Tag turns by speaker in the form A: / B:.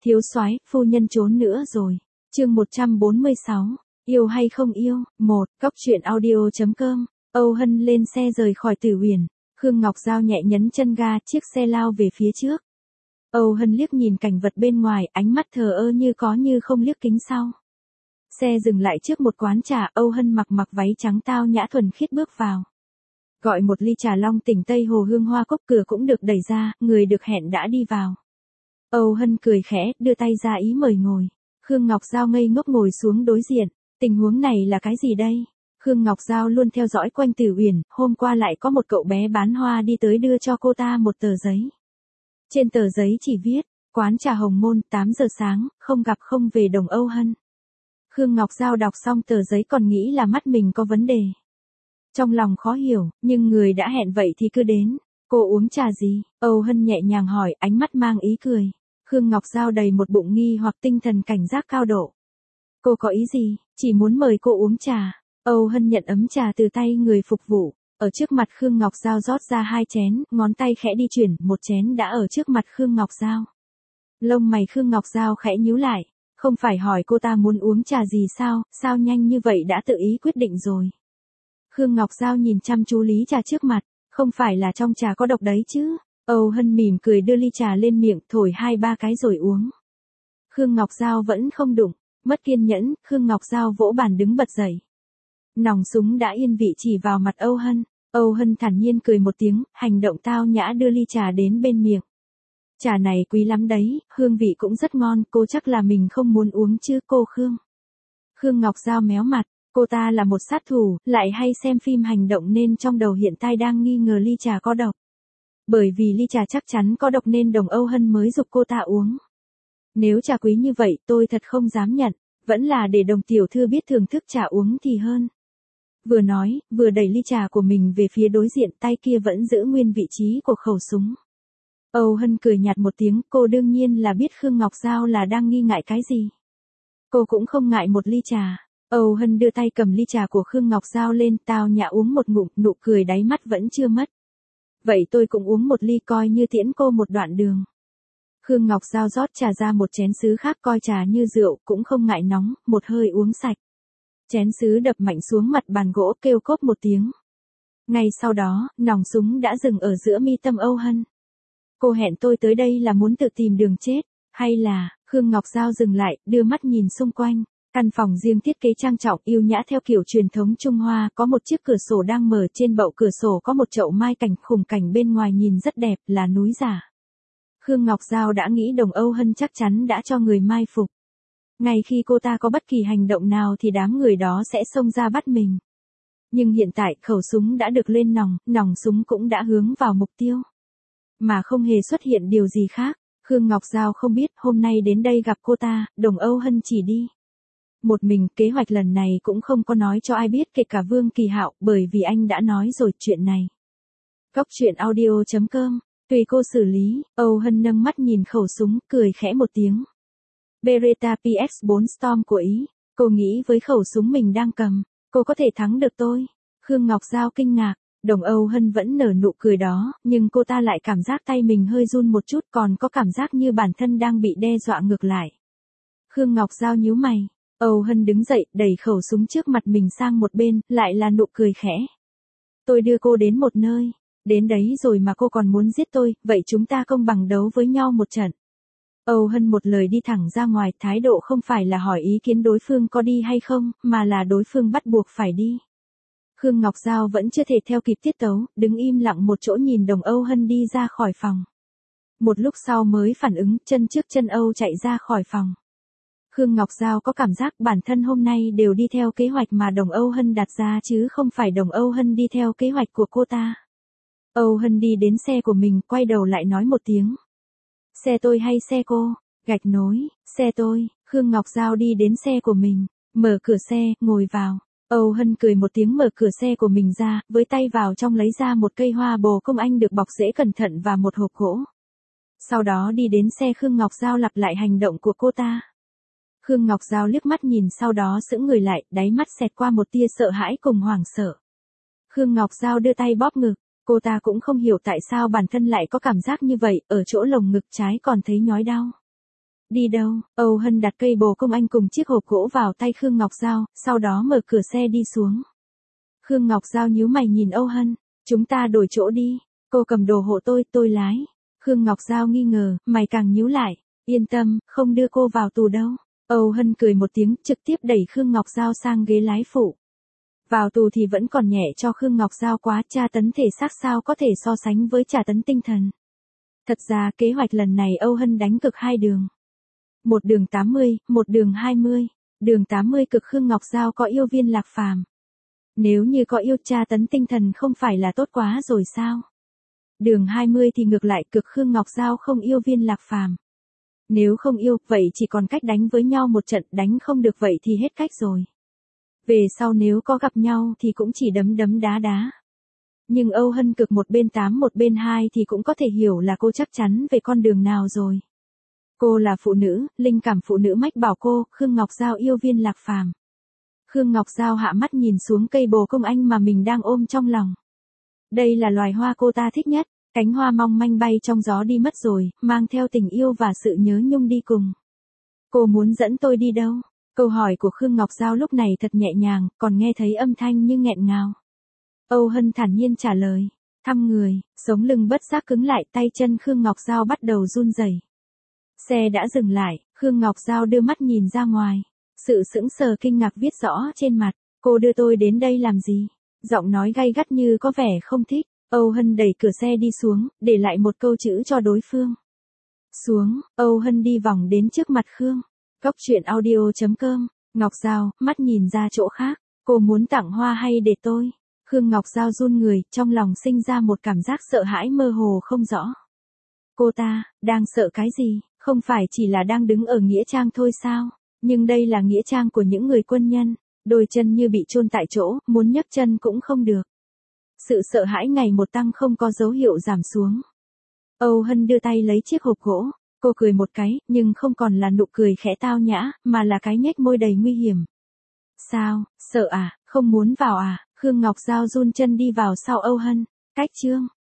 A: Thiếu soái, phu nhân trốn nữa rồi. Chương 146. Yêu hay không yêu? 1. Cóc truyện audio.com. Âu Hân lên xe rời khỏi Tử Uyển. Khương Ngọc Giao nhẹ nhấn chân ga, chiếc xe lao về phía trước. Âu Hân liếc nhìn cảnh vật bên ngoài, ánh mắt thờ ơ như có như không liếc kính sau. Xe dừng lại trước một quán trà, Âu Hân mặc váy trắng tao nhã thuần khiết bước vào. Gọi một ly trà long tỉnh Tây Hồ hương hoa cốc, cửa cũng được đẩy ra, người được hẹn đã đi vào. Âu Hân cười khẽ, đưa tay ra ý mời ngồi. Khương Ngọc Giao ngây ngốc ngồi xuống đối diện. Tình huống này là cái gì đây? Khương Ngọc Giao luôn theo dõi quanh Tử Uyển, hôm qua lại có một cậu bé bán hoa đi tới đưa cho cô ta một tờ giấy. Trên tờ giấy chỉ viết, quán trà Hồng Môn, 8 giờ sáng, không gặp không về Đồng Âu Hân. Khương Ngọc Giao đọc xong tờ giấy còn nghĩ là mắt mình có vấn đề. Trong lòng khó hiểu, nhưng người đã hẹn vậy thì cứ đến. Cô uống trà gì? Âu Hân nhẹ nhàng hỏi, ánh mắt mang ý cười. Khương Ngọc Giao đầy một bụng nghi hoặc tinh thần cảnh giác cao độ. Cô có ý gì? Chỉ muốn mời cô uống trà. Âu Hân nhận ấm trà từ tay người phục vụ. Ở trước mặt Khương Ngọc Giao rót ra 2 chén, ngón tay khẽ đi chuyển, một chén đã ở trước mặt Khương Ngọc Giao. Lông mày Khương Ngọc Giao khẽ nhíu lại. Không phải hỏi cô ta muốn uống trà gì sao nhanh như vậy đã tự ý quyết định rồi. Khương Ngọc Giao nhìn chăm chú ly trà trước mặt, không phải là trong trà có độc đấy chứ. Âu Hân mỉm cười đưa ly trà lên miệng, thổi 2-3 cái rồi uống. Khương Ngọc Giao vẫn không đụng, mất kiên nhẫn, Khương Ngọc Giao vỗ bàn đứng bật dậy. Nòng súng đã yên vị chỉ vào mặt Âu Hân. Âu Hân thản nhiên cười một tiếng, hành động tao nhã đưa ly trà đến bên miệng. Trà này quý lắm đấy, hương vị cũng rất ngon, cô chắc là mình không muốn uống chứ cô Khương. Khương Ngọc Giao méo mặt, cô ta là một sát thủ, lại hay xem phim hành động nên trong đầu hiện tại đang nghi ngờ ly trà có độc. Bởi vì ly trà chắc chắn có độc nên Đồng Âu Hân mới giục cô ta uống. Nếu trà quý như vậy tôi thật không dám nhận, vẫn là để Đồng tiểu thư biết thưởng thức trà uống thì hơn. Vừa nói, vừa đẩy ly trà của mình về phía đối diện, tay kia vẫn giữ nguyên vị trí của khẩu súng. Âu Hân cười nhạt một tiếng, cô đương nhiên là biết Khương Ngọc Giao là đang nghi ngại cái gì. Cô cũng không ngại một ly trà. Âu Hân đưa tay cầm ly trà của Khương Ngọc Giao lên, tao nhã uống một ngụm, nụ cười đáy mắt vẫn chưa mất. Vậy tôi cũng uống một ly coi như tiễn cô một đoạn đường. Khương Ngọc Giao rót trà ra một chén sứ khác coi trà như rượu, cũng không ngại nóng, một hơi uống sạch. Chén sứ đập mạnh xuống mặt bàn gỗ kêu cốp một tiếng. Ngay sau đó, nòng súng đã dừng ở giữa mi tâm Âu Hân. Cô hẹn tôi tới đây là muốn tự tìm đường chết, hay là, Khương Ngọc Giao dừng lại, đưa mắt nhìn xung quanh. Căn phòng riêng thiết kế trang trọng yêu nhã theo kiểu truyền thống Trung Hoa, có một chiếc cửa sổ đang mở, trên bậu cửa sổ có một chậu mai cảnh, khung cảnh bên ngoài nhìn rất đẹp, là núi giả. Khương Ngọc Giao đã nghĩ Đồng Âu Hân chắc chắn đã cho người mai phục. Ngay khi cô ta có bất kỳ hành động nào thì đám người đó sẽ xông ra bắt mình. Nhưng hiện tại khẩu súng đã được lên nòng súng cũng đã hướng vào mục tiêu. Mà không hề xuất hiện điều gì khác, Khương Ngọc Giao không biết hôm nay đến đây gặp cô ta, Đồng Âu Hân chỉ đi một mình, kế hoạch lần này cũng không có nói cho ai biết kể cả Vương Kỳ Hạo, bởi vì anh đã nói rồi chuyện này. Cóc truyện audio.com, tùy cô xử lý. Âu Hân nâng mắt nhìn khẩu súng, cười khẽ một tiếng. Beretta PX4 Storm của Ý, cô nghĩ với khẩu súng mình đang cầm, cô có thể thắng được tôi. Khương Ngọc Giao kinh ngạc, Đồng Âu Hân vẫn nở nụ cười đó, nhưng cô ta lại cảm giác tay mình hơi run một chút, còn có cảm giác như bản thân đang bị đe dọa ngược lại. Khương Ngọc Giao nhíu mày. Âu Hân đứng dậy, đẩy khẩu súng trước mặt mình sang một bên, lại là nụ cười khẽ. Tôi đưa cô đến một nơi, đến đấy rồi mà cô còn muốn giết tôi, vậy chúng ta công bằng đấu với nhau một trận. Âu Hân một lời đi thẳng ra ngoài, thái độ không phải là hỏi ý kiến đối phương có đi hay không, mà là đối phương bắt buộc phải đi. Khương Ngọc Giao vẫn chưa thể theo kịp tiết tấu, đứng im lặng một chỗ nhìn Đồng Âu Hân đi ra khỏi phòng. Một lúc sau mới phản ứng, chân trước chân Âu chạy ra khỏi phòng. Khương Ngọc Giao có cảm giác bản thân hôm nay đều đi theo kế hoạch mà Đồng Âu Hân đặt ra chứ không phải Đồng Âu Hân đi theo kế hoạch của cô ta. Âu Hân đi đến xe của mình, quay đầu lại nói một tiếng. Xe tôi hay xe cô? Gạch nối, xe tôi. Khương Ngọc Giao đi đến xe của mình, mở cửa xe, ngồi vào. Âu Hân cười một tiếng mở cửa xe của mình ra, với tay vào trong lấy ra một cây hoa bồ công anh được bọc rễ cẩn thận và một hộp gỗ. Sau đó đi đến xe Khương Ngọc Giao lặp lại hành động của cô ta. Khương Ngọc Giao liếc mắt nhìn sau đó sững người lại, đáy mắt xẹt qua một tia sợ hãi cùng hoảng sợ. Khương Ngọc Giao đưa tay bóp ngực, cô ta cũng không hiểu tại sao bản thân lại có cảm giác như vậy, ở chỗ lồng ngực trái còn thấy nhói đau. Đi đâu? Âu Hân đặt cây bồ công anh cùng chiếc hộp gỗ vào tay Khương Ngọc Giao, sau đó mở cửa xe đi xuống. Khương Ngọc Giao nhíu mày nhìn Âu Hân, chúng ta đổi chỗ đi, cô cầm đồ hộ tôi lái. Khương Ngọc Giao nghi ngờ, mày càng nhíu lại, yên tâm, không đưa cô vào tù đâu. Âu Hân cười một tiếng, trực tiếp đẩy Khương Ngọc Giao sang ghế lái phụ. Vào tù thì vẫn còn nhẹ cho Khương Ngọc Giao quá, tra tấn thể xác sao có thể so sánh với tra tấn tinh thần. Thật ra kế hoạch lần này Âu Hân đánh cực 2 đường. Một đường 80, một đường 20. Đường 80 cực Khương Ngọc Giao có yêu Viên Lạc Phàm. Nếu như có yêu, tra tấn tinh thần không phải là tốt quá rồi sao? Đường 20 thì ngược lại, cực Khương Ngọc Giao không yêu Viên Lạc Phàm. Nếu không yêu, vậy chỉ còn cách đánh với nhau một trận, đánh không được vậy thì hết cách rồi. Về sau nếu có gặp nhau thì cũng chỉ đấm đấm đá đá. Nhưng Âu Hân cực một bên 8 một bên 2 thì cũng có thể hiểu là cô chắc chắn về con đường nào rồi. Cô là phụ nữ, linh cảm phụ nữ mách bảo cô, Khương Ngọc Giao yêu Viên Lạc Phàm. Khương Ngọc Giao hạ mắt nhìn xuống cây bồ công anh mà mình đang ôm trong lòng. Đây là loài hoa cô ta thích nhất, cánh hoa mong manh bay trong gió đi mất rồi, mang theo tình yêu và sự nhớ nhung đi cùng. Cô muốn dẫn tôi đi đâu? Câu hỏi của Khương Ngọc Giao lúc này thật nhẹ nhàng, còn nghe thấy âm thanh như nghẹn ngào. Âu Hân thản nhiên trả lời, thăm người, sống lưng bất giác cứng lại, tay chân Khương Ngọc Giao bắt đầu run rẩy. Xe đã dừng lại, Khương Ngọc Giao đưa mắt nhìn ra ngoài. Sự sững sờ kinh ngạc viết rõ trên mặt, cô đưa tôi đến đây làm gì? Giọng nói gay gắt như có vẻ không thích. Âu Hân đẩy cửa xe đi xuống, để lại một câu chữ cho đối phương. Xuống, Âu Hân đi vòng đến trước mặt Khương. Góc truyện audio.com, Ngọc Giao, mắt nhìn ra chỗ khác, cô muốn tặng hoa hay để tôi? Khương Ngọc Giao run người, trong lòng sinh ra một cảm giác sợ hãi mơ hồ không rõ. Cô ta, đang sợ cái gì? Không phải chỉ là đang đứng ở nghĩa trang thôi sao? Nhưng đây là nghĩa trang của những người quân nhân, đôi chân như bị chôn tại chỗ, muốn nhấc chân cũng không được. Sự sợ hãi ngày một tăng không có dấu hiệu giảm xuống. Âu Hân đưa tay lấy chiếc hộp gỗ, cô cười một cái, nhưng không còn là nụ cười khẽ tao nhã, mà là cái nhếch môi đầy nguy hiểm. Sao, sợ à, không muốn vào à? Khương Ngọc Giao run chân đi vào sau Âu Hân. Cách chương